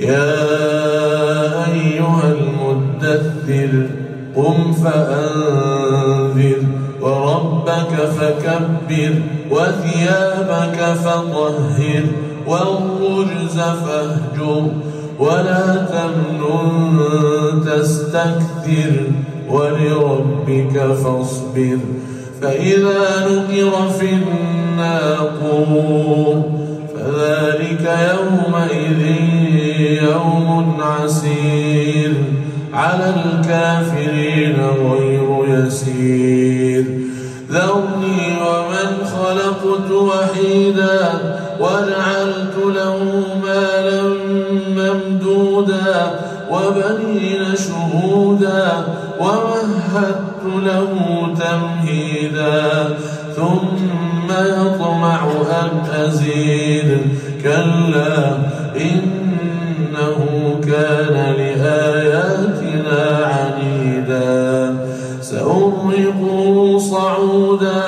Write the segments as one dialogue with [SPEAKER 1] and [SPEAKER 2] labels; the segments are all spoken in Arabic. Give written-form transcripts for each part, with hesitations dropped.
[SPEAKER 1] يا أيها المدثر قم فأنذر وربك فكبر وثيابك فطهر والرجز فاهجر ولا تمنن تستكثر ولربك فاصبر فإذا نقر في الناقور فذلك يومئذ يوم عسير على الكافرين غير يسير ذرني ومن خلقت وحيدا وجعلت له مالا ممدودا وبنين شهودا ومهدت له تمهيدا ثم يطمع أن أزيد كلا إنه كان لآياتنا عنيدا سأرهقه صعودا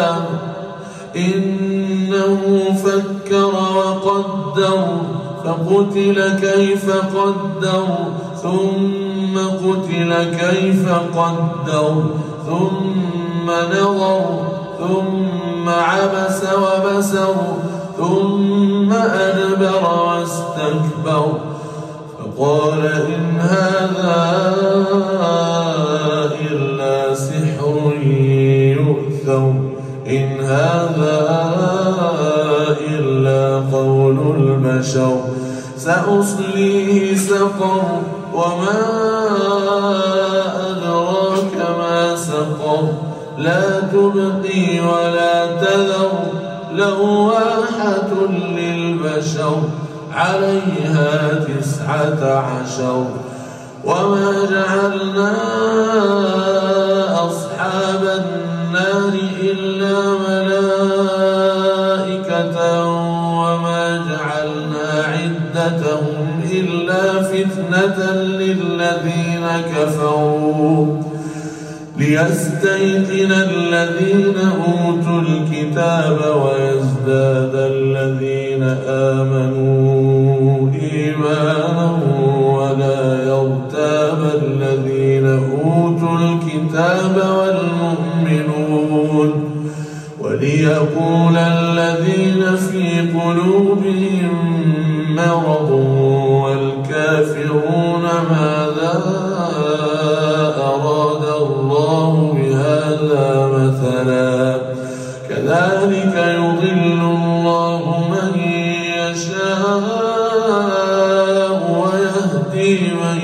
[SPEAKER 1] إنه فكر وقدر فقتل كيف قدر ثم قتل كيف قدر ثم نظر ثم عبس وبسر ثم أدبر واستكبر فقال إن هذا إلا سحر يؤثر إن هذا إلا قول البشر سأصليه سقر وما أدراك ما سقر لا تبقي ولا تذر لواحة للبشر عليها 19 وما جعلنا أصحاب النار إلا ملائكة وما جعلنا عدتهم إلا فتنة للذين كفروا ليستيقن الذين أوتوا الكتاب ويزداد الذين آمنوا إيمانا ولا يرتاب الذين أوتوا الكتاب والمؤمنون وليقول الذين في قلوبهم مرض والكافرون ماذا أراد الله بهذا مثلا كذلك يضل الله من يشاء ويهدي من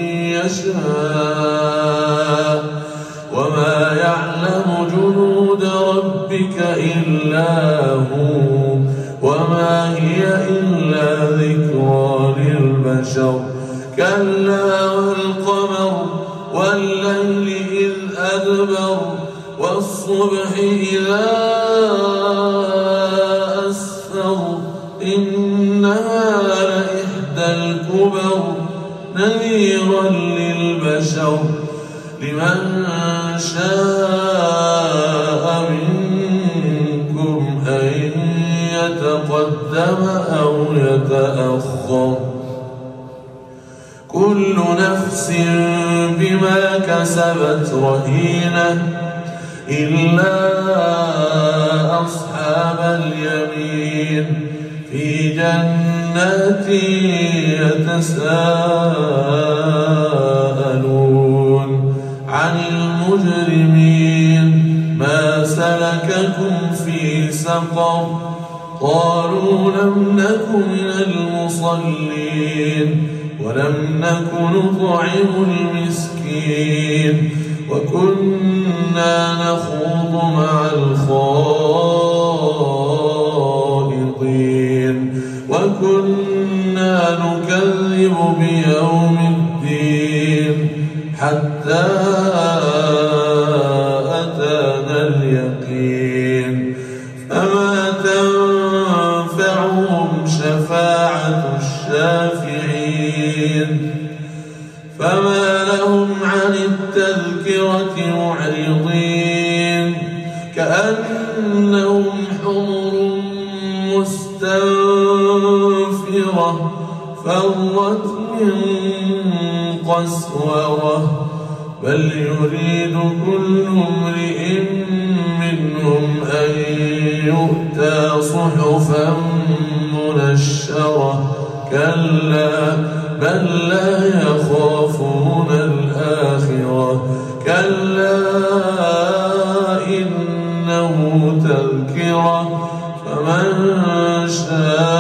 [SPEAKER 1] يشاء وما يعلم جنود ربك إلا هو وما هي إلا ذكرى للبشر كلا والقمر والليل إذ أدبر والصبح إذا أسفر إنها لإحدى الكبر نذيرا للبشر لمن شاء منكم أن يتقدم أو يتأخر كل نفس بما كسبت رهينة إلا أصحاب اليمين في جنات يتساءلون عن المجرمين ما سلككم في سقر قالوا لم نك من المصلين ولم نك نطعم المسكين وكنا نخوض مع الخائضين وكنا نكذب بيوم الدين حتى أتانا اليقين فما تنفعهم شفاعة الشافعين فما لهم عن التذكرة معرضين كأنهم حمر مستنفرة فرت من قسورة بل يريد كل امرئ منهم أن يؤتى صحفا منشرة كلا بل لا يخافون الآخرة كلا إنه تذكرة فمن شاء